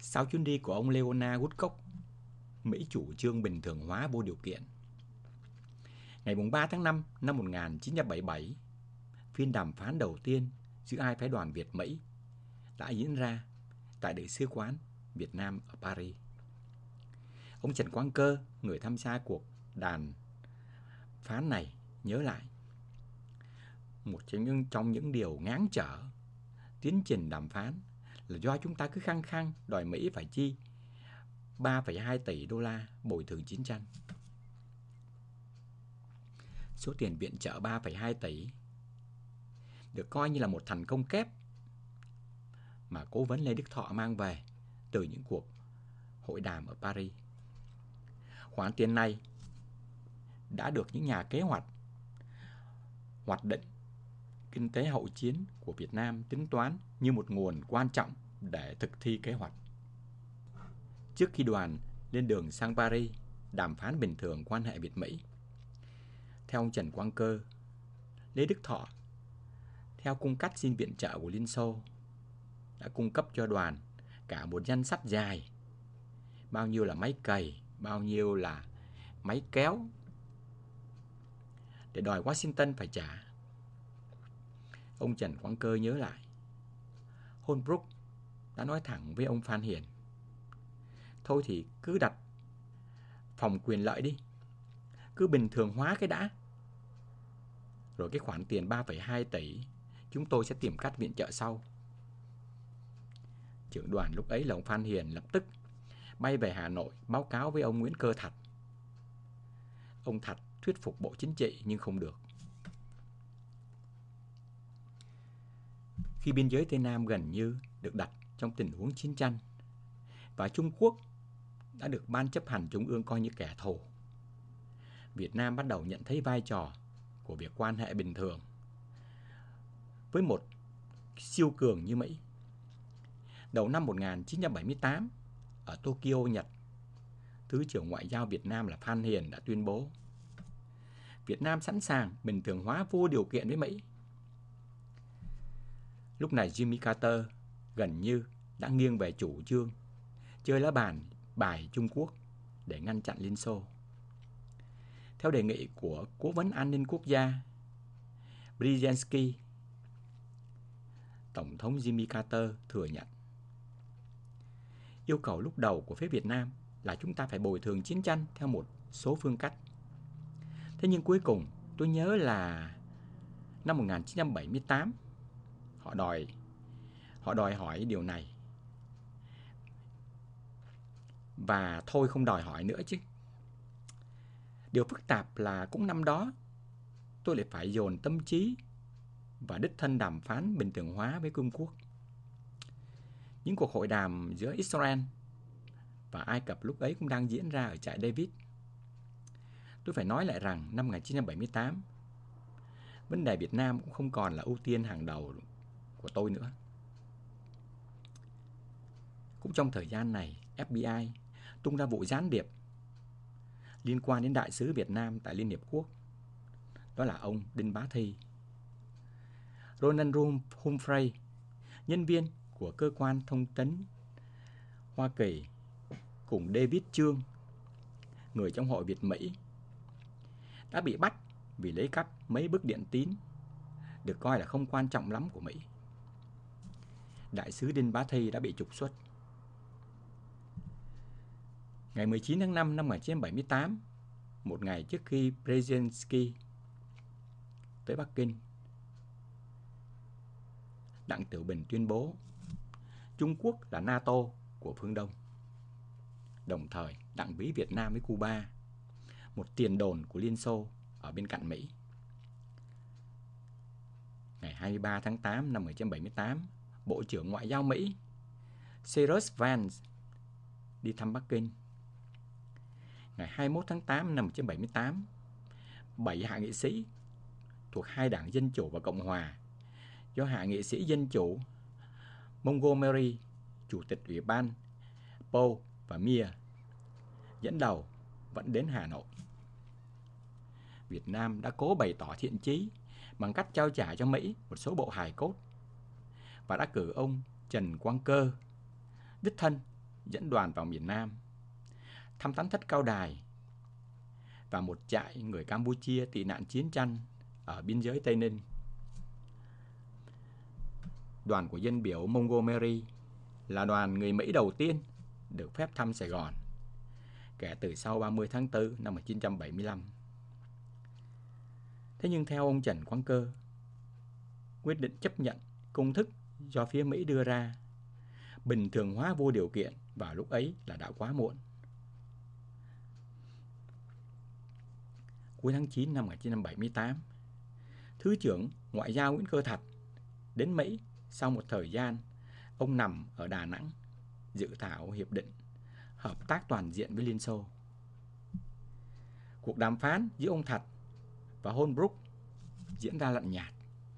Sau chuyến đi của ông Leonard Woodcock, Mỹ chủ trương bình thường hóa vô điều kiện. Ngày 3 tháng 5 năm 1977, phiên đàm phán đầu tiên giữa hai phái đoàn Việt-Mỹ đã diễn ra tại Đại sứ quán Việt Nam ở Paris. Ông Trần Quang Cơ, người tham gia cuộc đàm phán này, nhớ lại một trong những điều ngáng trở tiến trình đàm phán là do chúng ta cứ khăng khăng đòi Mỹ phải chi 3,2 tỷ đô la bồi thường chiến tranh. Số tiền viện trợ 3,2 tỷ được coi như là một thành công kép mà cố vấn Lê Đức Thọ mang về từ những cuộc hội đàm ở Paris. Khoản tiền này đã được những nhà kế hoạch hoạch định kinh tế hậu chiến của Việt Nam tính toán như một nguồn quan trọng để thực thi kế hoạch. Trước khi đoàn lên đường sang Paris đàm phán bình thường quan hệ Việt-Mỹ, theo ông Trần Quang Cơ, Lê Đức Thọ, theo cung cách xin viện trợ của Liên Xô, đã cung cấp cho đoàn cả một danh sách dài, bao nhiêu là máy cày, bao nhiêu là máy kéo, để đòi Washington phải trả. Ông Trần Quang Cơ nhớ lại, Holbrooke đã nói thẳng với ông Phan Hiền, thôi thì cứ đặt phòng quyền lợi đi, cứ bình thường hóa cái đã, rồi cái khoản tiền 3,2 tỷ chúng tôi sẽ tìm cách viện trợ sau. Trưởng đoàn lúc ấy là ông Phan Hiền lập tức bay về Hà Nội báo cáo với ông Nguyễn Cơ Thạch. Ông Thạch thuyết phục Bộ Chính trị nhưng không được. Khi biên giới Tây Nam gần như được đặt trong tình huống chiến tranh và Trung Quốc đã được Ban chấp hành Trung ương coi như kẻ thù, Việt Nam bắt đầu nhận thấy vai trò của việc quan hệ bình thường với một siêu cường như Mỹ. Đầu năm 1978, ở Tokyo, Nhật, Thứ trưởng Ngoại giao Việt Nam là Phan Hiền đã tuyên bố Việt Nam sẵn sàng bình thường hóa vô điều kiện với Mỹ. Lúc này Jimmy Carter gần như đã nghiêng về chủ trương chơi lá bài Trung Quốc để ngăn chặn Liên Xô. Theo đề nghị của Cố vấn An ninh Quốc gia Brzezinski, Tổng thống Jimmy Carter thừa nhận yêu cầu lúc đầu của phía Việt Nam là chúng ta phải bồi thường chiến tranh theo một số phương cách. Thế nhưng cuối cùng, tôi nhớ là năm 1978, họ đòi hỏi điều này. Và thôi không đòi hỏi nữa chứ. Điều phức tạp là cũng năm đó, tôi lại phải dồn tâm trí và đích thân đàm phán bình thường hóa với Trung Quốc. Những cuộc hội đàm giữa Israel và Ai Cập lúc ấy cũng đang diễn ra ở trại David. Tôi phải nói lại rằng năm 1978, vấn đề Việt Nam cũng không còn là ưu tiên hàng đầu của tôi nữa. Cũng trong thời gian này, FBI tung ra vụ gián điệp liên quan đến đại sứ Việt Nam tại Liên Hiệp Quốc. Đó là ông Đinh Bá Thi. Ronald Humphrey, nhân viên của cơ quan thông tấn Hoa Kỳ, cùng David Trương, người trong hội Việt-Mỹ, đã bị bắt vì lấy cắp mấy bức điện tín được coi là không quan trọng lắm của Mỹ. Đại sứ Đinh Bá Thi đã bị trục xuất. Ngày 19 tháng 5 năm 1978, một ngày trước khi Brzezinski tới Bắc Kinh, Đặng Tiểu Bình tuyên bố Trung Quốc là NATO của phương Đông. Đồng thời đặng ví Việt Nam với Cuba, một tiền đồn của Liên Xô ở bên cạnh Mỹ. Ngày 23 tháng 8 năm 1978, Bộ trưởng Ngoại giao Mỹ Cyrus Vance đi thăm Bắc Kinh. Ngày 21 tháng 8 năm 1978, 7 hạ nghị sĩ thuộc hai đảng Dân Chủ và Cộng Hòa do hạ nghị sĩ Dân Chủ Montgomery, Chủ tịch Ủy ban Paul và Mia dẫn đầu vẫn đến Hà Nội. Việt Nam đã cố bày tỏ thiện chí bằng cách trao trả cho Mỹ một số bộ hài cốt và đã cử ông Trần Quang Cơ đích thân dẫn đoàn vào miền Nam, thăm Thánh thất Cao Đài và một trại người Campuchia tị nạn chiến tranh ở biên giới Tây Ninh. Đoàn của dân biểu Montgomery là đoàn người Mỹ đầu tiên được phép thăm Sài Gòn kể từ sau 30 tháng 4 năm 1975. Thế nhưng theo ông Trần Quang Cơ, quyết định chấp nhận công thức do phía Mỹ đưa ra, bình thường hóa vô điều kiện vào lúc ấy là đã quá muộn. Cuối tháng 9 năm 1978, Thứ trưởng Ngoại giao Nguyễn Cơ Thạch đến Mỹ sau một thời gian ông nằm ở Đà Nẵng dự thảo hiệp định hợp tác toàn diện với Liên Xô. Cuộc đàm phán giữa ông Thạch và Holbrooke diễn ra lạnh nhạt.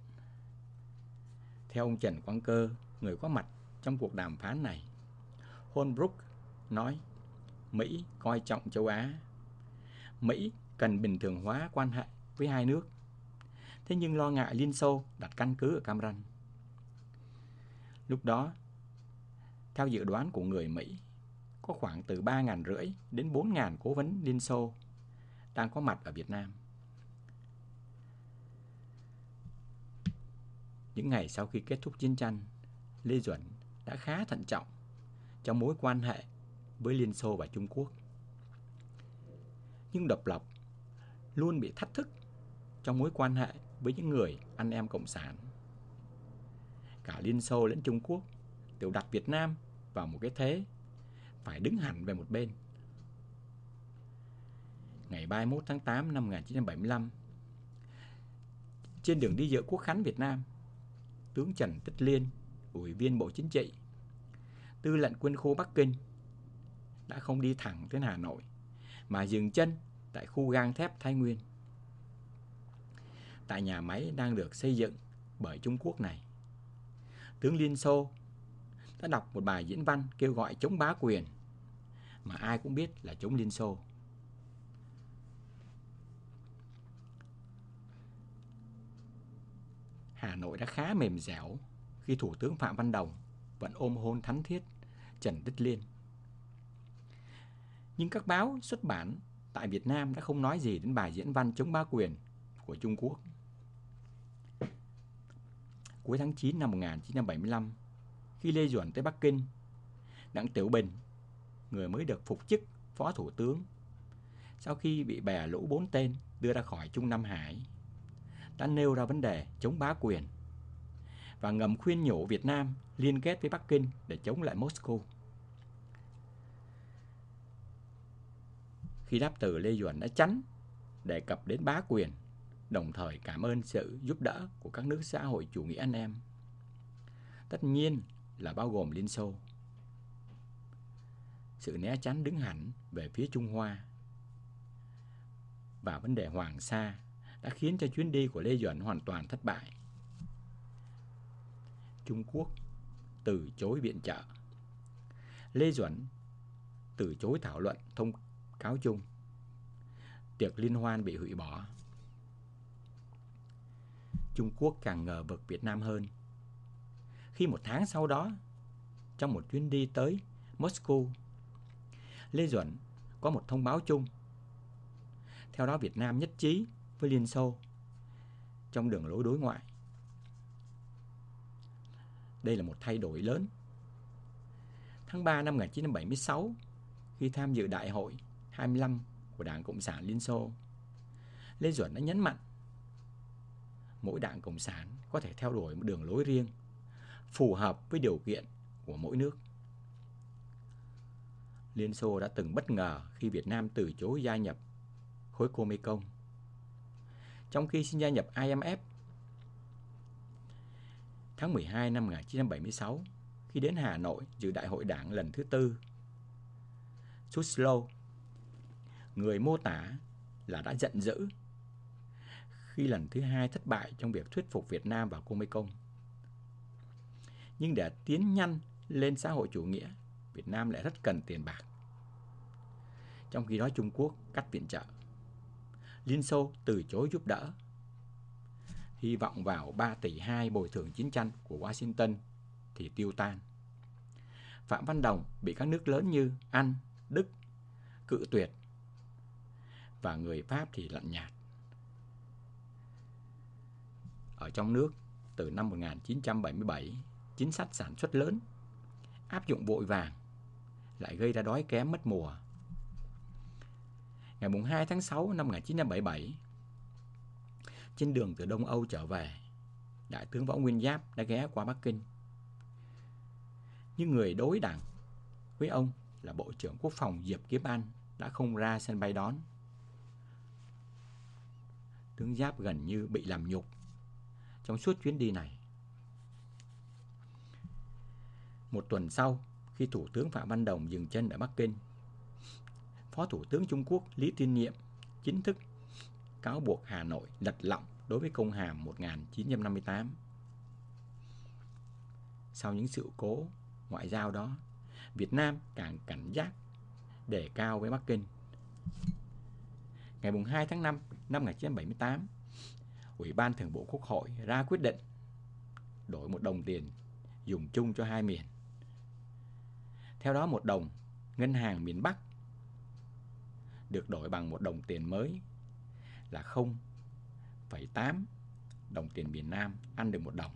Theo ông Trần Quang Cơ, người có mặt trong cuộc đàm phán này, Holbrooke nói Mỹ coi trọng châu Á. Mỹ cần bình thường hóa quan hệ với hai nước. Thế nhưng lo ngại Liên Xô đặt căn cứ ở Cam Ranh. Lúc đó, theo dự đoán của người Mỹ, có khoảng từ 3.500 đến 4.000 cố vấn Liên Xô đang có mặt ở Việt Nam. Những ngày sau khi kết thúc chiến tranh, Lê Duẩn đã khá thận trọng trong mối quan hệ với Liên Xô và Trung Quốc. Nhưng độc lập luôn bị thách thức trong mối quan hệ với những người anh em cộng sản. Cả Liên Xô lẫn Trung Quốc đều đặt Việt Nam vào một cái thế phải đứng hẳn về một bên. Ngày 31 tháng 8 năm 1975, trên đường đi dự Quốc khánh Việt Nam, tướng Trần Tích Liên, Ủy viên Bộ Chính trị, Tư lệnh Quân khu Bắc Kinh, đã không đi thẳng đến Hà Nội mà dừng chân tại khu gang thép Thái Nguyên. Tại nhà máy đang được xây dựng bởi Trung Quốc này, tướng Liên Xô đã đọc một bài diễn văn kêu gọi chống bá quyền mà ai cũng biết là chống Liên Xô. Hà Nội đã khá mềm dẻo khi Thủ tướng Phạm Văn Đồng vẫn ôm hôn thánh thiết Trần Tích Liên. Nhưng các báo xuất bản tại Việt Nam đã không nói gì đến bài diễn văn chống bá quyền của Trung Quốc. Cuối tháng 9 năm 1975, khi Lê Duẩn tới Bắc Kinh, Đặng Tiểu Bình, người mới được phục chức Phó Thủ tướng sau khi bị bè lũ 4 tên đưa ra khỏi Trung Nam Hải, đã nêu ra vấn đề chống bá quyền và ngầm khuyên nhủ Việt Nam liên kết với Bắc Kinh để chống lại Moscow. Khi đáp từ, Lê Duẩn đã tránh đề cập đến bá quyền, đồng thời cảm ơn sự giúp đỡ của các nước xã hội chủ nghĩa anh em, tất nhiên là bao gồm Liên Xô. Sự né tránh đứng hẳn về phía Trung Hoa và vấn đề Hoàng Sa đã khiến cho chuyến đi của Lê Duẩn hoàn toàn thất bại. Trung Quốc từ chối viện trợ. Lê Duẩn từ chối thảo luận thông cáo chung. Tiệc liên hoan bị hủy bỏ. Trung Quốc càng ngờ vực Việt Nam hơn khi một tháng sau đó, trong một chuyến đi tới Moscow, Lê Duẩn có một thông báo chung. Theo đó, Việt Nam nhất trí với Liên Xô trong đường lối đối ngoại. Đây là một thay đổi lớn. Tháng 3 năm 1976, khi tham dự Đại hội 25 của Đảng Cộng sản Liên Xô, Lê Duẩn đã nhấn mạnh mỗi đảng Cộng sản có thể theo đuổi một đường lối riêng, phù hợp với điều kiện của mỗi nước. Liên Xô đã từng bất ngờ khi Việt Nam từ chối gia nhập khối Comecon, trong khi xin gia nhập IMF. Tháng 12 năm 1976, khi đến Hà Nội dự Đại hội Đảng lần thứ 4, Sutlow, người mô tả là đã giận dữ khi lần thứ 2 thất bại trong việc thuyết phục Việt Nam vào Comecon. Nhưng để tiến nhanh lên xã hội chủ nghĩa, Việt Nam lại rất cần tiền bạc. Trong khi đó Trung Quốc cắt viện trợ, Liên Xô từ chối giúp đỡ. Hy vọng vào 3,2 tỷ bồi thường chiến tranh của Washington thì tiêu tan. Phạm Văn Đồng bị các nước lớn như Anh, Đức cự tuyệt, và người Pháp thì lạnh nhạt. Ở trong nước, từ năm 1977, chính sách sản xuất lớn áp dụng vội vàng lại gây ra đói kém mất mùa. Ngày 2 tháng 6 năm 1977, trên đường từ Đông Âu trở về, Đại tướng Võ Nguyên Giáp đã ghé qua Bắc Kinh. Nhưng người đối đẳng với ông là Bộ trưởng Quốc phòng Diệp Kiếm Anh đã không ra sân bay đón. Tướng Giáp gần như bị làm nhục trong suốt chuyến đi này. Một tuần sau, khi Thủ tướng Phạm Văn Đồng dừng chân ở Bắc Kinh, Phó Thủ tướng Trung Quốc Lý Tiên Nhiệm chính thức cáo buộc Hà Nội lật lọng đối với công hàm 1958. Sau những sự cố ngoại giao đó, Việt Nam càng cảnh giác đề cao với Bắc Kinh. Ngày 2 tháng 5 năm 1978, Ủy ban Thường vụ Quốc hội ra quyết định đổi 1 đồng tiền dùng chung cho hai miền. Theo đó, 1 đồng ngân hàng miền Bắc được đổi bằng 1 đồng tiền mới là 0,8 đồng tiền miền Nam ăn được 1 đồng.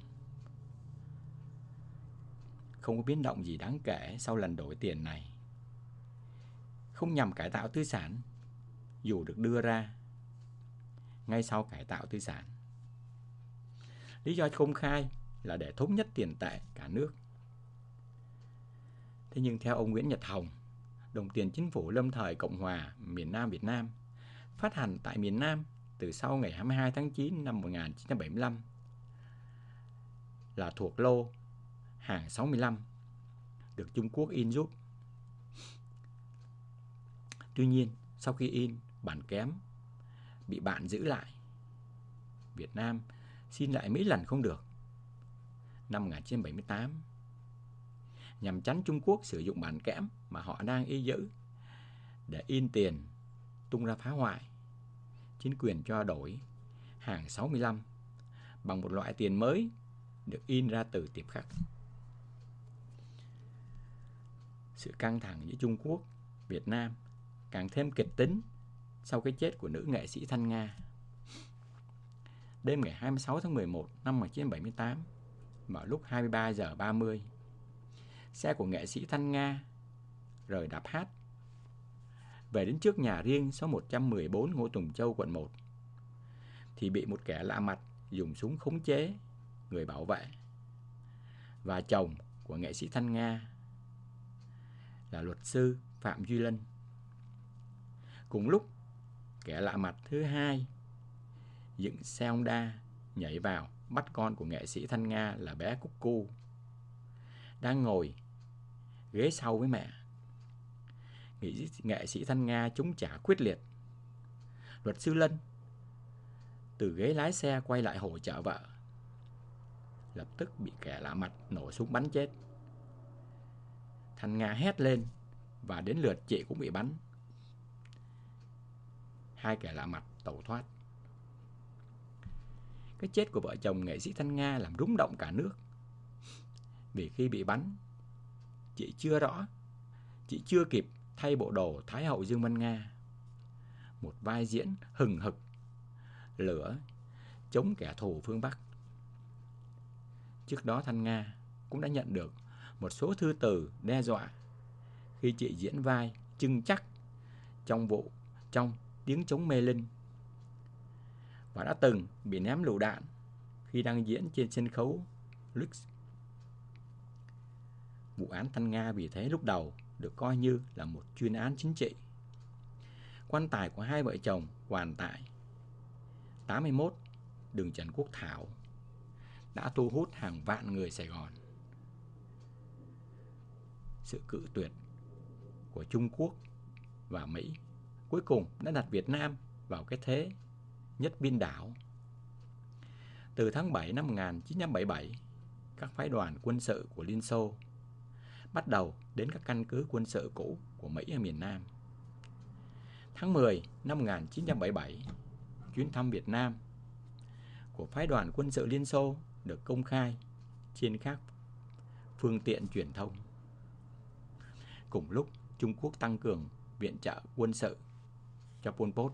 Không có biến động gì đáng kể sau lần đổi tiền này. Không nhằm cải tạo tư sản, dù được đưa ra ngay sau cải tạo tư sản. Lý do công khai là để thống nhất tiền tệ cả nước. Thế nhưng theo ông Nguyễn Nhật Hồng, đồng tiền chính phủ lâm thời Cộng hòa miền Nam Việt Nam, phát hành tại miền Nam từ sau ngày 22 tháng 9 năm 1975, là thuộc lô hàng 65, được Trung Quốc in giúp. Tuy nhiên, sau khi in, bản kém bị bạn giữ lại. Việt Nam xin lại mấy lần không được. Năm 1978, nhằm tránh Trung Quốc sử dụng bản kẽm mà họ đang y giữ để in tiền tung ra phá hoại, chính quyền cho đổi hàng 65 bằng một loại tiền mới được in ra từ tiệp khắc. Sự căng thẳng giữa Trung Quốc, Việt Nam càng thêm kịch tính sau cái chết của nữ nghệ sĩ Thanh Nga. Đêm ngày 26 tháng 11 năm 1978, vào lúc 23 giờ 30, xe của nghệ sĩ Thanh Nga rời Đạp Hát về đến trước nhà riêng số 114 Ngô Tùng Châu, quận 1, thì bị một kẻ lạ mặt dùng súng khống chế người bảo vệ và chồng của nghệ sĩ Thanh Nga là luật sư Phạm Duy Lân. Cùng lúc, kẻ lạ mặt thứ hai dựng xe Honda nhảy vào bắt con của nghệ sĩ Thanh Nga là bé Cúc Cu đang ngồi ghế sau với mẹ. Nghệ sĩ Thanh Nga chống trả quyết liệt. Luật sư Lân từ ghế lái xe quay lại hỗ trợ vợ, lập tức bị kẻ lạ mặt nổ súng bắn chết. Thanh Nga hét lên và đến lượt chị cũng bị bắn. Hai kẻ lạ mặt tẩu thoát. Cái chết của vợ chồng nghệ sĩ Thanh Nga làm rúng động cả nước. Vì khi bị bắn, chị chưa kịp thay bộ đồ Thái hậu Dương Văn Nga, một vai diễn hừng hực lửa chống kẻ thù phương Bắc. Trước đó Thanh Nga cũng đã nhận được một số thư từ đe dọa khi chị diễn vai Trưng Chắc trong Tiếng Trống Mê Linh, và đã từng bị ném lựu đạn khi đang diễn trên sân khấu Lux. Vụ án Thanh Nga vì thế lúc đầu được coi như là một chuyên án chính trị. Quan tài của hai vợ chồng hoàn tại 81 đường Trần Quốc Thảo đã thu hút hàng vạn người Sài Gòn. Sự cự tuyệt của Trung Quốc và Mỹ cuối cùng đã đặt Việt Nam vào cái thế nhất biên đảo. Từ tháng 7 năm 1977, các phái đoàn quân sự của Liên Xô bắt đầu đến các căn cứ quân sự cũ của Mỹ ở miền Nam. Tháng 10 năm 1977, chuyến thăm Việt Nam của phái đoàn quân sự Liên Xô được công khai trên các phương tiện truyền thông. Cùng lúc, Trung Quốc tăng cường viện trợ quân sự cho Pol Pot.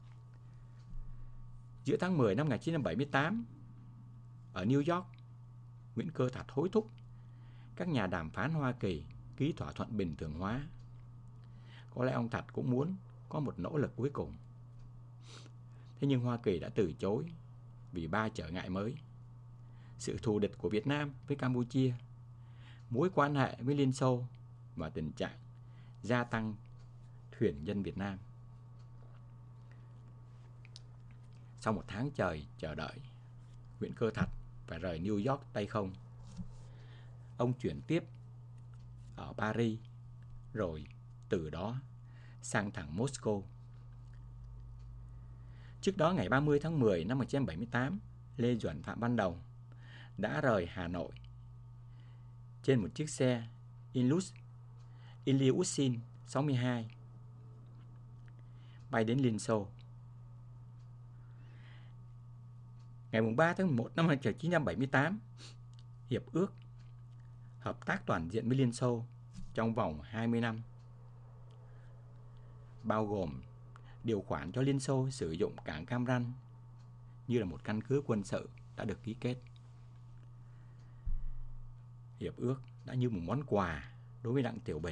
Giữa tháng 10 năm 1978, ở New York, Nguyễn Cơ Thạch hối thúc các nhà đàm phán Hoa Kỳ ký thỏa thuận bình thường hóa. Có lẽ ông Thạch cũng muốn có một nỗ lực cuối cùng. Thế nhưng Hoa Kỳ đã từ chối vì 3 trở ngại mới: sự thù địch của Việt Nam với Campuchia, mối quan hệ với Liên Xô và tình trạng gia tăng thuyền nhân Việt Nam. Sau một tháng trời chờ đợi, Nguyễn Cơ Thạch phải rời New York tay không. Ông chuyển tiếp ở Paris, rồi từ đó sang thẳng Moscow. Trước đó, ngày 30 tháng 10 năm 1978, Lê Duẩn Phạm Văn Đồng đã rời Hà Nội trên một chiếc xe Ilyushin 62 bay đến Liên Xô. Ngày 3 tháng 1 năm 1978, Hiệp ước Hợp tác toàn diện với Liên Xô trong vòng 20 năm, bao gồm điều khoản cho Liên Xô sử dụng cảng Cam Ranh như là một căn cứ quân sự, đã được ký kết. Hiệp ước đã như một món quà đối với Đặng Tiểu Bình.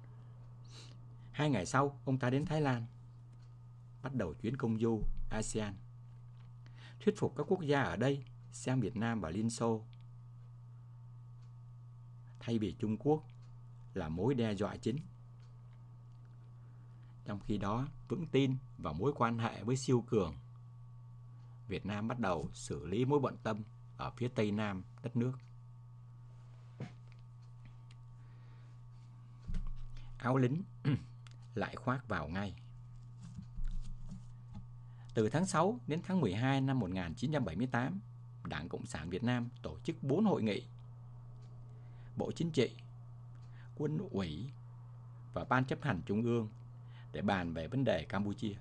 2 ngày sau, ông ta đến Thái Lan, bắt đầu chuyến công du ASEAN, thuyết phục các quốc gia ở đây xem Việt Nam và Liên Xô thay vì Trung Quốc là mối đe dọa chính. Trong khi đó, vững tin vào mối quan hệ với siêu cường, Việt Nam bắt đầu xử lý mối bận tâm ở phía Tây Nam đất nước. Áo lính lại khoác vào ngay. Từ tháng 6 đến tháng 12 năm 1978, Đảng Cộng sản Việt Nam tổ chức 4 hội nghị Bộ Chính trị, Quân ủy và Ban chấp hành Trung ương để bàn về vấn đề Campuchia.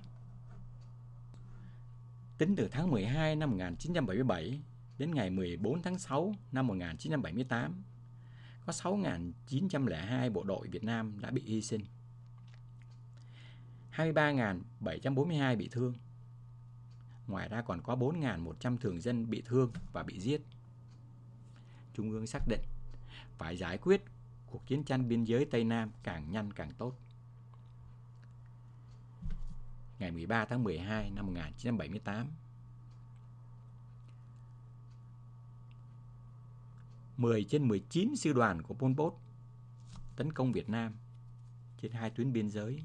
Tính từ tháng 12 năm 1977 đến ngày 14 tháng 6 năm 1978, có 6.902 bộ đội Việt Nam đã bị hy sinh, 23.742 bị thương. Ngoài ra còn có 4.100 thường dân bị thương và bị giết. Trung ương xác định phải giải quyết cuộc chiến tranh biên giới Tây Nam càng nhanh càng tốt. Ngày 13 tháng 12 năm 1978, 10 trên 19 sư đoàn của Pol Pot tấn công Việt Nam trên 2 tuyến biên giới.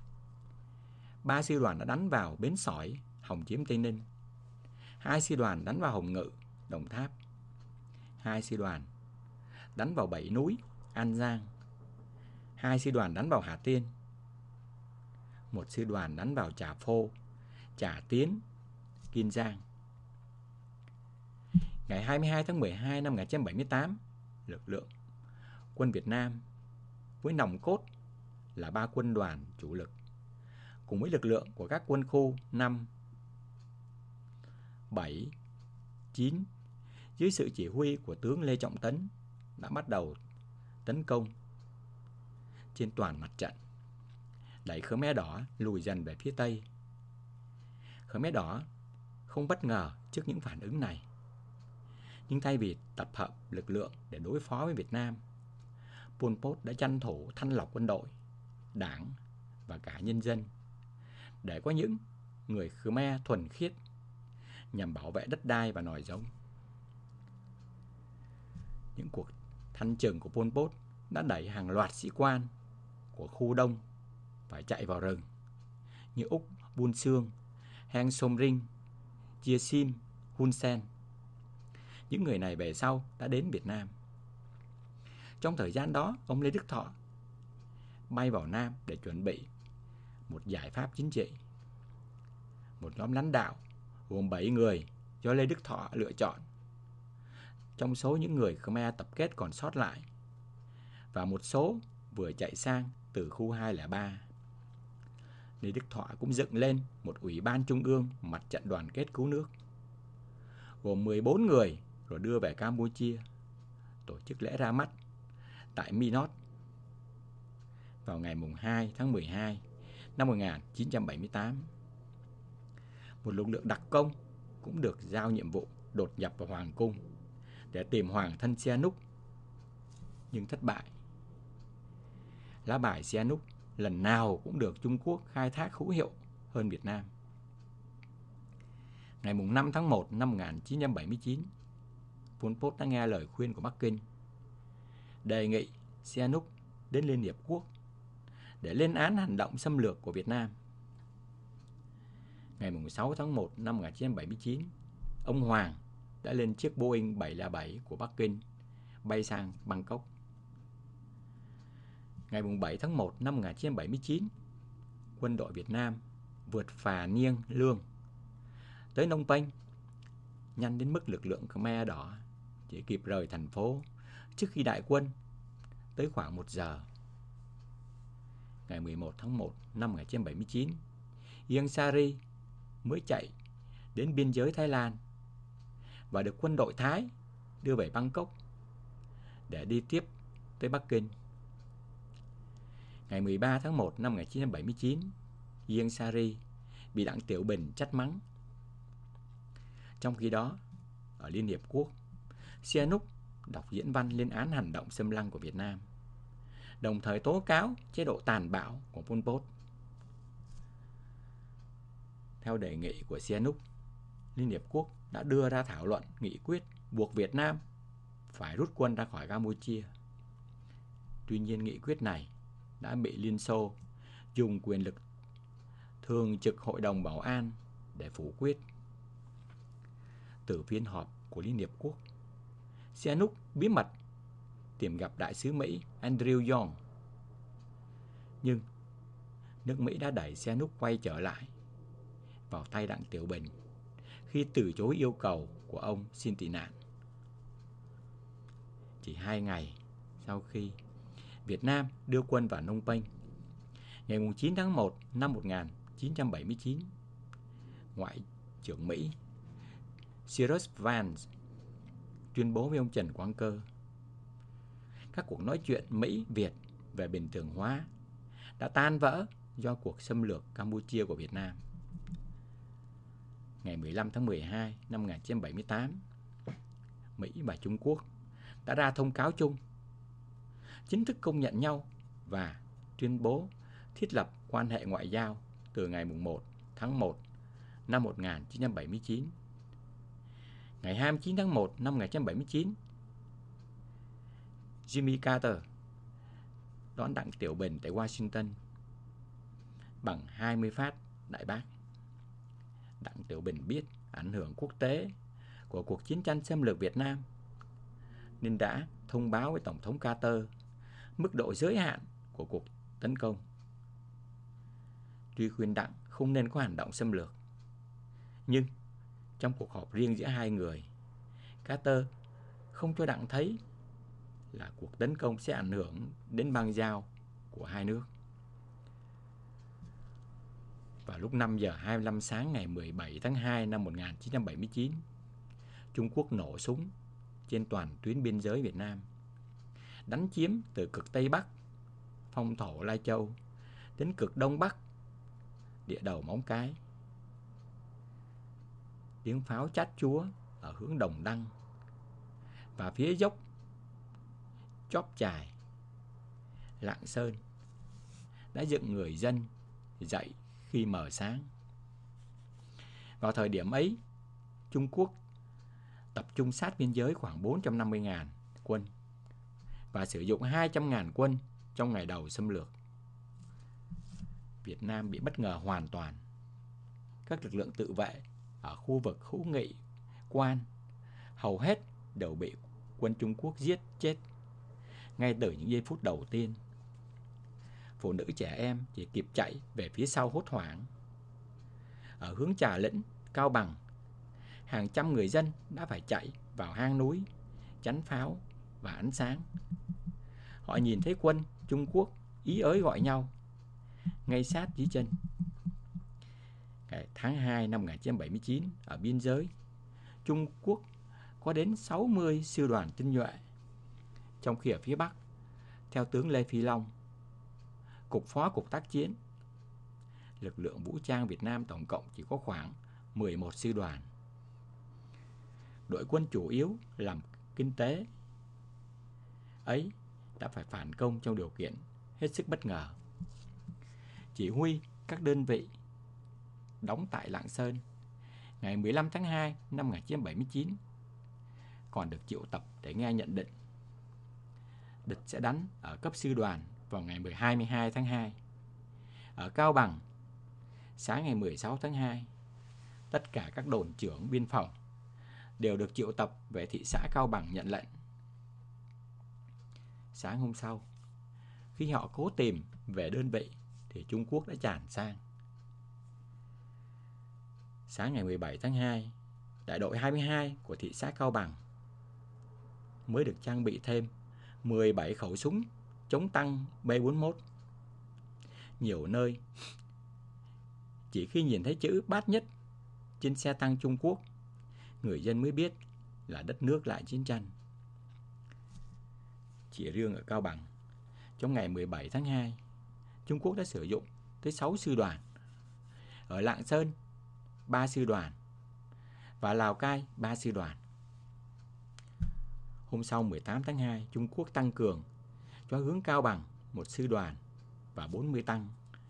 3 sư đoàn đã đánh vào Bến Sỏi, Hồng Chiếm, Tây Ninh. 2 sư đoàn đánh vào Hồng Ngự, Đồng Tháp. 2 sư đoàn đánh vào Bảy Núi, An Giang. 2 sư đoàn đánh vào Hà Tiên. 1 sư đoàn đánh vào Trà Phô, Trà Tiến, Kiên Giang. Ngày 22 tháng 12 năm 1978, lực lượng quân Việt Nam với nòng cốt là 3 quân đoàn chủ lực cùng với lực lượng của các quân khu 5, 7, 9 dưới sự chỉ huy của tướng Lê Trọng Tấn đã bắt đầu tấn công trên toàn mặt trận, đẩy Khmer Đỏ lùi dần về phía Tây. Khmer Đỏ không bất ngờ trước những phản ứng này, nhưng thay vì tập hợp lực lượng để đối phó với Việt Nam, Pol Pot đã tranh thủ thanh lọc quân đội, đảng và cả nhân dân để có những người Khmer thuần khiết nhằm bảo vệ đất đai và nòi giống. Những cuộc thanh trừng của Pol Pot đã đẩy hàng loạt sĩ quan của khu Đông phải chạy vào rừng như Úc Bun Sương, Heng Somrin, Chia Sim, Hun Sen. Những người này về sau đã đến Việt Nam. Trong thời gian đó, ông Lê Đức Thọ bay vào Nam để chuẩn bị một giải pháp chính trị. Một nhóm lãnh đạo gồm 7 người do Lê Đức Thọ lựa chọn, trong số những người Khmer tập kết còn sót lại, và một số vừa chạy sang từ khu 203. Lê Đức Thọ cũng dựng lên một ủy ban trung ương mặt trận đoàn kết cứu nước, gồm 14 người rồi đưa về Campuchia, tổ chức lễ ra mắt tại Minot. vào ngày 2 tháng 12 năm 1978. Một lực lượng đặc công cũng được giao nhiệm vụ đột nhập vào Hoàng cung để tìm hoàng thân Sihanouk, nhưng thất bại. Lá bài Sihanouk lần nào cũng được Trung Quốc khai thác hữu hiệu hơn Việt Nam. Ngày 5 tháng 1 năm 1979, Pol Pot đã nghe lời khuyên của Bắc Kinh, đề nghị Sihanouk đến Liên Hiệp Quốc để lên án hành động xâm lược của Việt Nam. Ngày 6 tháng 1 năm 1979, ông Hoàng đã lên chiếc Boeing 707 của Bắc Kinh bay sang Bangkok. Ngày 7 tháng 1 năm 1979, quân đội Việt Nam vượt phà Nieng Lương tới Phnom Penh, nhanh đến mức lực lượng Khmer Đỏ chỉ kịp rời thành phố trước khi đại quân tới khoảng 1 giờ. Ngày 11 tháng 1 năm 1979, Ieng Sari mới chạy đến biên giới Thái Lan và được quân đội Thái đưa về Bangkok để đi tiếp tới Bắc Kinh. Ngày 13 tháng 1 năm 1979, Ieng Sari bị Đặng Tiểu Bình trách mắng. Trong khi đó, ở Liên Hiệp Quốc, Sihanouk đọc diễn văn lên án hành động xâm lăng của Việt Nam, đồng thời tố cáo chế độ tàn bạo của Pol Pot. Theo đề nghị của Sihanouk, Liên Hiệp Quốc đã đưa ra thảo luận nghị quyết buộc Việt Nam phải rút quân ra khỏi Campuchia. Tuy nhiên, nghị quyết này đã bị Liên Xô dùng quyền lực thường trực Hội đồng Bảo an để phủ quyết. Từ phiên họp của Liên Hiệp Quốc, Sihanouk bí mật tìm gặp đại sứ Mỹ Andrew Young. Nhưng nước Mỹ đã đẩy Sihanouk quay trở lại vào tay Đặng Tiểu Bình khi từ chối yêu cầu của ông xin tị nạn. Chỉ 2 ngày sau khi Việt Nam đưa quân vào Phnom Penh, ngày 9 tháng 1 năm 1979, Ngoại trưởng Mỹ Cyrus Vance tuyên bố với ông Trần Quang Cơ, các cuộc nói chuyện Mỹ-Việt về bình thường hóa đã tan vỡ do cuộc xâm lược Campuchia của Việt Nam. Ngày 15 tháng 12 năm 1978, Mỹ và Trung Quốc đã ra thông cáo chung, chính thức công nhận nhau và tuyên bố thiết lập quan hệ ngoại giao từ ngày 1 tháng 1 năm 1979. Ngày 29 tháng 1 năm 1979, Jimmy Carter đón Đặng Tiểu Bình tại Washington bằng 20 phát đại bác. Đặng Tiểu Bình biết ảnh hưởng quốc tế của cuộc chiến tranh xâm lược Việt Nam nên đã thông báo với Tổng thống Carter mức độ giới hạn của cuộc tấn công. Tuy khuyên Đặng không nên có hành động xâm lược, nhưng trong cuộc họp riêng giữa hai người, Carter không cho Đặng thấy là cuộc tấn công sẽ ảnh hưởng đến bang giao của hai nước. Vào lúc 5 giờ 25 sáng ngày 17 tháng 2 năm 1979, Trung Quốc nổ súng trên toàn tuyến biên giới Việt Nam, đánh chiếm từ cực Tây Bắc, Phong Thổ Lai Châu, đến cực Đông Bắc, địa đầu Móng Cái. Tiếng pháo chát chúa ở hướng Đồng Đăng và phía dốc Chóp Chài, Lạng Sơn đã dựng người dân dậy khi mờ sáng. Vào thời điểm ấy, Trung Quốc tập trung sát biên giới khoảng 450.000 quân và sử dụng 200.000 quân trong ngày đầu xâm lược. Việt Nam bị bất ngờ hoàn toàn. Các lực lượng tự vệ ở khu vực Hữu Nghị, Quan hầu hết đều bị quân Trung Quốc giết chết ngay từ những giây phút đầu tiên. Phụ nữ trẻ em chỉ kịp chạy về phía sau hốt hoảng. Ở hướng Trà Lĩnh, Cao Bằng, hàng trăm người dân đã phải chạy vào hang núi, tránh pháo và ánh sáng. Họ nhìn thấy quân Trung Quốc ý ới gọi nhau ngay sát dưới chân. Ngày tháng 2 năm 1979, ở biên giới, Trung Quốc có đến 60 sư đoàn tinh nhuệ, trong khi ở phía Bắc, theo tướng Lê Phi Long, cục phó cục tác chiến. Lực lượng vũ trang Việt Nam tổng cộng chỉ có khoảng 11 sư đoàn. Đội quân chủ yếu làm kinh tế ấy đã phải phản công trong điều kiện hết sức bất ngờ. Chỉ huy các đơn vị đóng tại Lạng Sơn ngày 15 tháng 2 năm 1979 còn được triệu tập để nghe nhận định. Địch sẽ đánh ở cấp sư đoàn vào ngày 22 tháng 2. Ở Cao Bằng, sáng ngày 16 tháng 2, tất cả các đồn trưởng biên phòng đều được triệu tập về thị xã Cao Bằng nhận lệnh. Sáng hôm sau, khi họ cố tìm về đơn vị thì Trung Quốc đã tràn sang. Sáng ngày 17 tháng 2, đại đội 22 của thị xã Cao Bằng mới được trang bị thêm 17 khẩu súng chống tăng B41. Nhiều nơi, chỉ khi nhìn thấy chữ Bát Nhất trên xe tăng Trung Quốc, người dân mới biết là đất nước lại chiến tranh. Chỉ riêng ở Cao Bằng, trong ngày 17 tháng 2, Trung Quốc đã sử dụng tới 6 sư đoàn. Ở Lạng Sơn, 3 sư đoàn và Lào Cai 3 sư đoàn. Hôm sau 18 tháng 2, Trung Quốc tăng cường cho hướng Cao Bằng 1 sư đoàn và 40 tăng.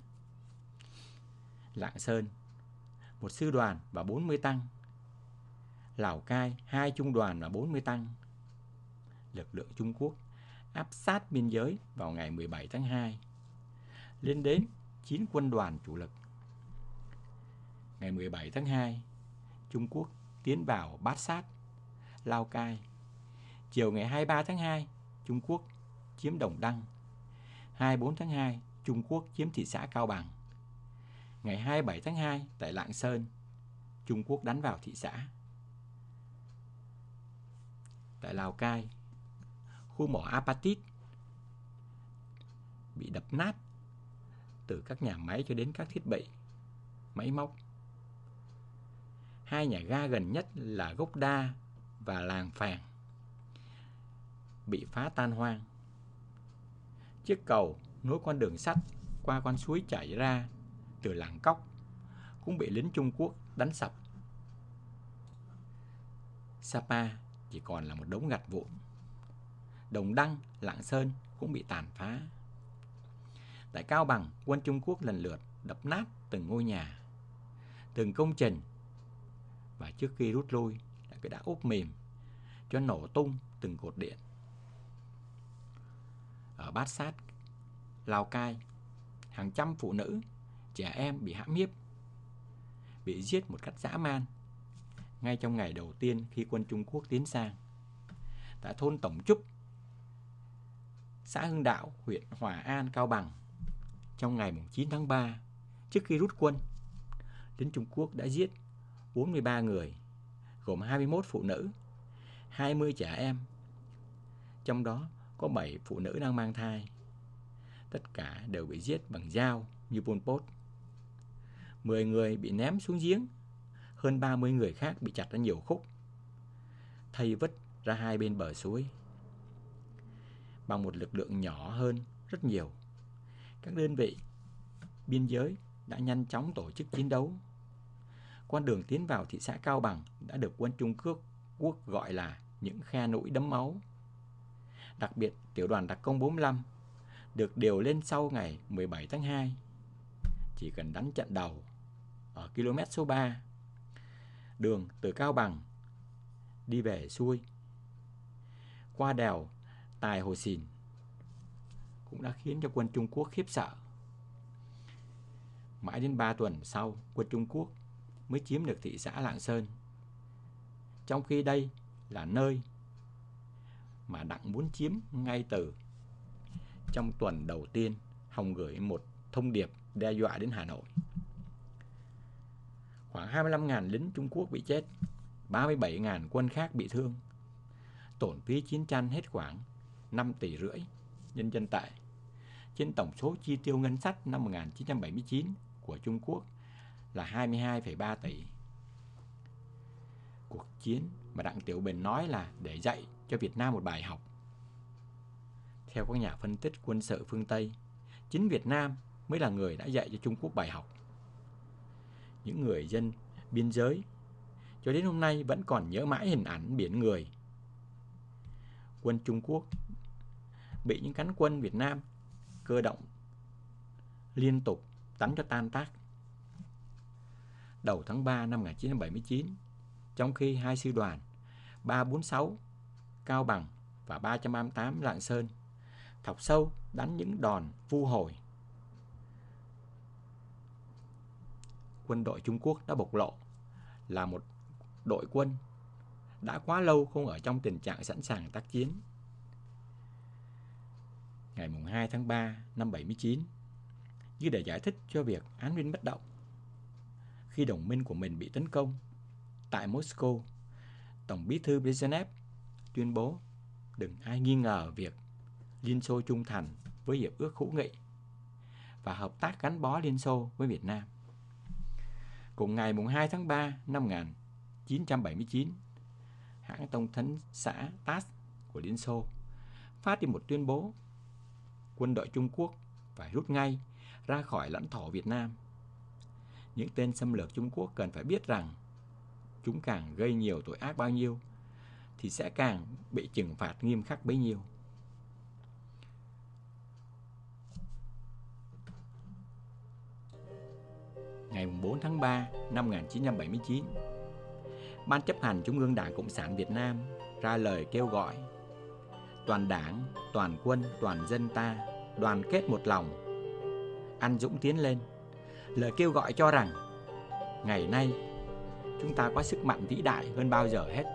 Lạng Sơn 1 sư đoàn và 40 tăng. Lào Cai 2 trung đoàn và 40 tăng. Lực lượng Trung Quốc áp sát biên giới vào ngày 17 tháng 2, lên đến 9 quân đoàn chủ lực. Ngày 17 tháng 2, Trung Quốc tiến vào Bát Sát, Lào Cai. Chiều ngày 23 tháng 2, Trung Quốc chiếm Đồng Đăng. 24 tháng 2, Trung Quốc chiếm thị xã Cao Bằng. Ngày 27 tháng 2, tại Lạng Sơn, Trung Quốc đánh vào thị xã. Tại Lào Cai, khu mỏ Apatit bị đập nát từ các nhà máy cho đến các thiết bị, máy móc. 2 nhà ga gần nhất là Gốc Đa và Làng Phàng bị phá tan hoang. Chiếc cầu nối con đường sắt qua con suối chảy ra từ làng Cóc cũng bị lính Trung Quốc đánh sập. Sapa chỉ còn là một đống gạch vụn. Đồng Đăng, Lạng Sơn cũng bị tàn phá. Tại Cao Bằng, quân Trung Quốc lần lượt đập nát từng ngôi nhà, từng công trình, và trước khi rút lui đã úp mìn cho nổ tung từng cột điện. Ở Bát Sát, Lào Cai, hàng trăm phụ nữ, trẻ em bị hãm hiếp, bị giết một cách dã man ngay trong ngày đầu tiên khi quân Trung Quốc tiến sang. Tại thôn Tổng Trúc, xã Hưng Đạo, huyện Hòa An, Cao Bằng, trong ngày 9 tháng 3, trước khi rút quân, lính Trung Quốc đã giết 43 người, gồm 21 phụ nữ, 20 trẻ em, trong đó có 7 phụ nữ đang mang thai. Tất cả đều bị giết bằng dao như Pol Pot. 10 người bị ném xuống giếng, hơn 30 người khác bị chặt ra nhiều khúc, thây vứt ra hai bên bờ suối. Bằng một lực lượng nhỏ hơn rất nhiều, các đơn vị biên giới đã nhanh chóng tổ chức chiến đấu. Con đường tiến vào thị xã Cao Bằng đã được quân Trung Quốc gọi là những khe nũi đẫm máu. Đặc biệt, tiểu đoàn đặc công 45 được điều lên sau ngày 17 tháng 2. Chỉ cần đánh trận đầu ở km số 3, đường từ Cao Bằng đi về xuôi qua đèo Tài Hồ Xìn cũng đã khiến cho quân Trung Quốc khiếp sợ. Mãi đến 3 tuần sau, quân Trung Quốc mới chiếm được thị xã Lạng Sơn. Trong khi đây là nơi mà Đặng muốn chiếm ngay từ trong tuần đầu tiên, Hồng gửi một thông điệp đe dọa đến Hà Nội. Khoảng 25.000 lính Trung Quốc bị chết, 37.000 quân khác bị thương. Tổn phí chiến tranh hết khoảng 5,5 tỷ nhân dân tệ. Trên tổng số chi tiêu ngân sách năm 1979 của Trung Quốc là 22,3 tỷ. Cuộc chiến mà Đặng Tiểu Bình nói là để dạy cho Việt Nam một bài học. Theo các nhà phân tích quân sự phương Tây, chính Việt Nam mới là người đã dạy cho Trung Quốc bài học. Những người dân biên giới cho đến hôm nay vẫn còn nhớ mãi hình ảnh biển người. Quân Trung Quốc bị những cánh quân Việt Nam cơ động liên tục đánh cho tan tác. Đầu tháng 3 năm 1979, trong khi hai sư đoàn 346 Cao Bằng và 338 Lạng Sơn thọc sâu đánh những đòn vu hồi, quân đội Trung Quốc đã bộc lộ là một đội quân đã quá lâu không ở trong tình trạng sẵn sàng tác chiến. Ngày 2 tháng 3 năm 79, như để giải thích cho việc án binh bất động, khi đồng minh của mình bị tấn công tại Moscow, Tổng bí thư Brezhnev tuyên bố đừng ai nghi ngờ việc Liên Xô trung thành với hiệp ước hữu nghị và hợp tác gắn bó Liên Xô với Việt Nam. Cùng ngày 2 tháng 3 năm 1979, hãng thông tấn xã TASS của Liên Xô phát đi một tuyên bố quân đội Trung Quốc phải rút ngay ra khỏi lãnh thổ Việt Nam. Những tên xâm lược Trung Quốc cần phải biết rằng chúng càng gây nhiều tội ác bao nhiêu thì sẽ càng bị trừng phạt nghiêm khắc bấy nhiêu. Ngày 4 tháng 3 năm 1979, Ban chấp hành Trung ương Đảng Cộng sản Việt Nam ra lời kêu gọi toàn đảng, toàn quân, toàn dân ta đoàn kết một lòng, anh dũng tiến lên. Lời kêu gọi cho rằng ngày nay chúng ta có sức mạnh vĩ đại hơn bao giờ hết.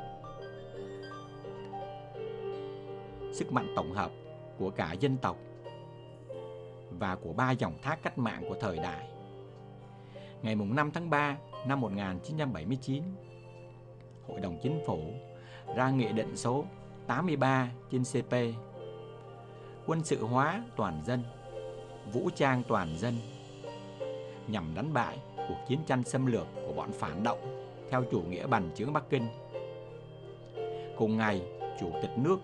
Sức mạnh tổng hợp của cả dân tộc và của ba dòng thác cách mạng của thời đại. Ngày 5 tháng 3 năm 1979, Hội đồng Chính phủ ra nghị định số 83 trên CP, quân sự hóa toàn dân, vũ trang toàn dân, nhằm đánh bại cuộc chiến tranh xâm lược của bọn phản động theo chủ nghĩa bành trướng Bắc Kinh. Cùng ngày, Chủ tịch nước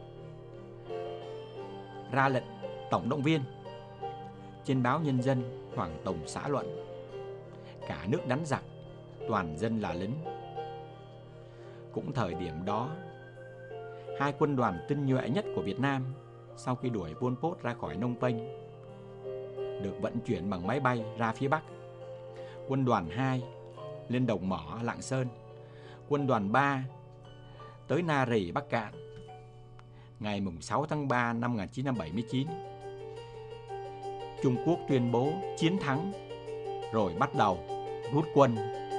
ra lệnh tổng động viên. Trên báo Nhân dân, Hoàng Tùng xã luận: cả nước đánh giặc, toàn dân là lính. Cũng thời điểm đó, hai quân đoàn tinh nhuệ nhất của Việt Nam sau khi đuổi Pol Pot ra khỏi Phnom Penh được vận chuyển bằng máy bay ra phía Bắc. Quân đoàn 2 lên Đồng Mỏ, Lạng Sơn. Quân đoàn 3 tới Na Rì, Bắc Cạn. Ngày 6 tháng 3 năm 1979, Trung Quốc tuyên bố chiến thắng rồi bắt đầu rút quân